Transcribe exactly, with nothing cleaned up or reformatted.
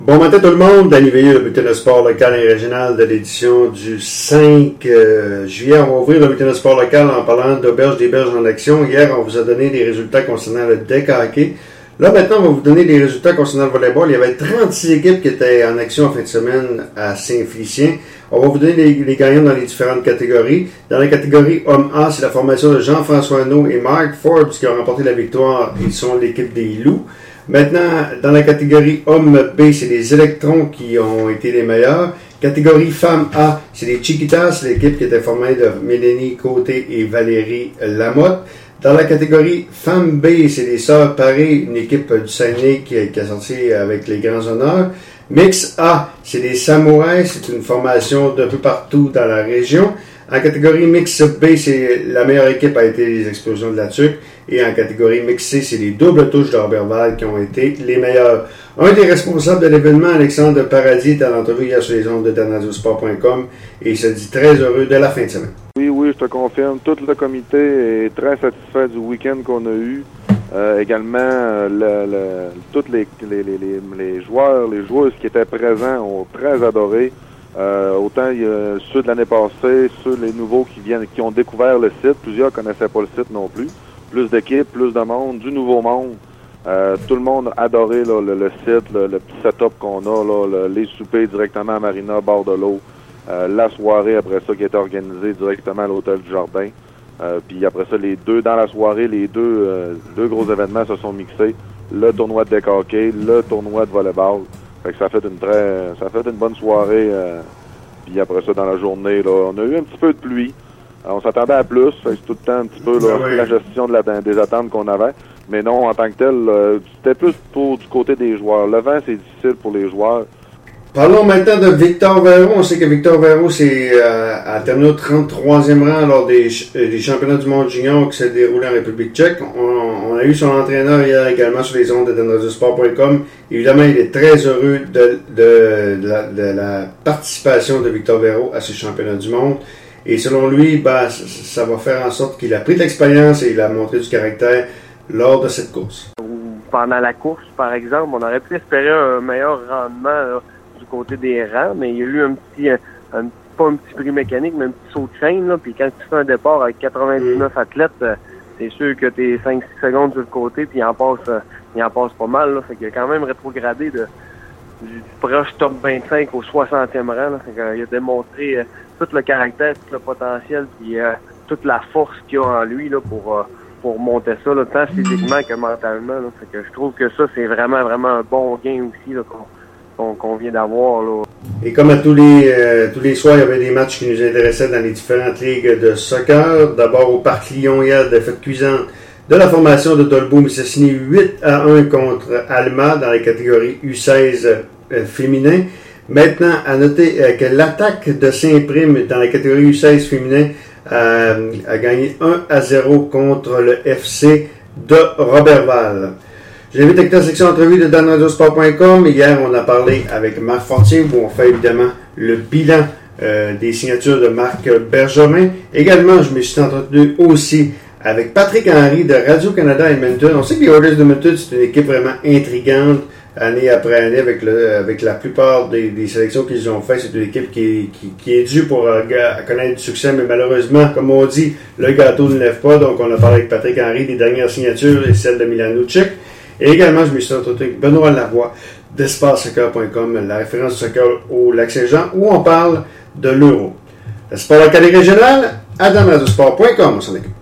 Bon matin tout le monde, Danny Veilleux, le bulletin de sport local et régional de l'édition du cinq juillet. On va ouvrir le bulletin de sport local en parlant d'Auberge des Berges en action. Hier, on vous a donné des résultats concernant le deck hockey. Là, maintenant, on va vous donner des résultats concernant le volleyball. Il y avait trente-six équipes qui étaient en action en fin de semaine à Saint-Félicien. On va vous donner les, les gagnants dans les différentes catégories. Dans la catégorie Homme A, c'est la formation de Jean-François Hanaud et Mark Forbes qui ont remporté la victoire. Ils sont l'équipe des Loups. Maintenant, dans la catégorie Homme B, c'est les Électrons qui ont été les meilleurs. Catégorie Femmes A, c'est les Chiquitas, l'équipe qui était formée de Mélanie Côté et Valérie Lamotte. Dans la catégorie Femmes B, c'est les Sœurs Paré, une équipe du Saguenay qui, qui a sorti avec les grands honneurs. Mix A, c'est les Samouraïs, c'est une formation d'un peu partout dans la région. En catégorie Mix B, c'est la meilleure équipe a été les Explosions de la Tuque. Et en catégorie Mix C, c'est les doubles touches de Roberval qui ont été les meilleurs. Un des responsables de l'événement, Alexandre Paradis, est à l'entrevue hier sur les ondes de Danado Sport point com et il se dit très heureux de la fin de semaine. Oui, oui, je te confirme. Tout le comité est très satisfait du week-end qu'on a eu. Euh, également, le, le, tous les, les, les, les joueurs, les joueuses qui étaient présents ont très adoré. Euh, autant il y a ceux de l'année passée, ceux les nouveaux qui viennent, qui ont découvert le site. Plusieurs connaissaient pas le site non plus. Plus d'équipes, plus de monde, du nouveau monde. Euh, tout le monde a adoré là, le, le site, le, le petit setup qu'on a, là, le, les soupers directement à Marina, bord de l'eau. Euh, la soirée après ça qui a été organisée directement à l'hôtel du Jardin. Euh, puis après ça, les deux dans la soirée, les deux euh, deux gros événements se sont mixés. Le tournoi de deck hockey, le tournoi de volleyball. Fait que ça fait une très ça fait une bonne soirée. Euh, puis après ça, dans la journée, là, on a eu un petit peu de pluie. Alors, on s'attendait à plus, fait que c'est tout le temps un petit peu là, oui. la gestion de la, des attentes qu'on avait. Mais non, en tant que tel, euh, c'était plus pour du côté des joueurs. Le vent, c'est difficile pour les joueurs. Parlons maintenant de Victor Véraud. On sait que Victor Véraud c'est, euh, a terminé au trente-troisième rang lors des, des championnats du monde junior qui s'est déroulé en République tchèque. On, on a eu son entraîneur hier également sur les ondes de Danado Sport point com. Évidemment, il est très heureux de, de, de, la, de la participation de Victor Véraud à ces championnats du monde. Et selon lui, ben, ça va faire en sorte qu'il a pris de l'expérience et il a montré du caractère lors de cette course. Pendant la course, par exemple, on aurait pu espérer un meilleur rendement là, du côté des rangs, mais il y a eu un petit, un, un, pas un petit prix mécanique, mais un petit saut de chaîne. Là, puis quand tu fais un départ avec quatre-vingt-dix-neuf mmh. athlètes, euh, c'est sûr que t'es cinq six secondes sur le côté, puis il en passe, euh, il en passe pas mal. Là, fait qu'il a quand même rétrogradé de, du proche top vingt-cinq au soixantième rang. Là, fait qu'il a démontré euh, tout le caractère, tout le potentiel, puis euh, toute la force qu'il a en lui là, pour, euh, pour monter ça, là, tant physiquement que mentalement. Là. Fait que je trouve que ça, c'est vraiment, vraiment un bon gain aussi là, qu'on, qu'on, qu'on vient d'avoir. Là. Et comme à tous les, euh, tous les soirs, il y avait des matchs qui nous intéressaient dans les différentes ligues de soccer. D'abord au Parc Lyon hier, défaite cuisante de la formation de Dolbeau-Mistassini huit à un contre Alma dans la catégorie U seize euh, féminin. Maintenant, à noter euh, que l'attaque de Saint-Prime dans la catégorie U seize féminin euh, a gagné un à zéro contre le F C de Roberval. J'invite à la section entrevue de Danado Sport point com. Hier, on a parlé avec Marc Fortier où on fait évidemment le bilan euh, des signatures de Marc Bergerin. Également, je me suis entretenu aussi avec Patrick Henry de Radio-Canada Edmonton. On sait que les Oilers d'Edmonton, c'est une équipe vraiment intrigante. Année après année, avec le avec la plupart des, des sélections qu'ils ont fait, c'est une équipe qui, qui, qui est due pour euh, connaître du succès, mais malheureusement, comme on dit, le gâteau ne lève pas. Donc, on a parlé avec Patrick Henry des dernières signatures et celle de Milan Lucic. Et également, je me suis entretenu avec Benoît Lavoie d'espace soccer point com, la référence du soccer au Lac-Saint-Jean, où on parle de l'Euro. Le sport local et régional, à danado sport point com, on s'en occupe.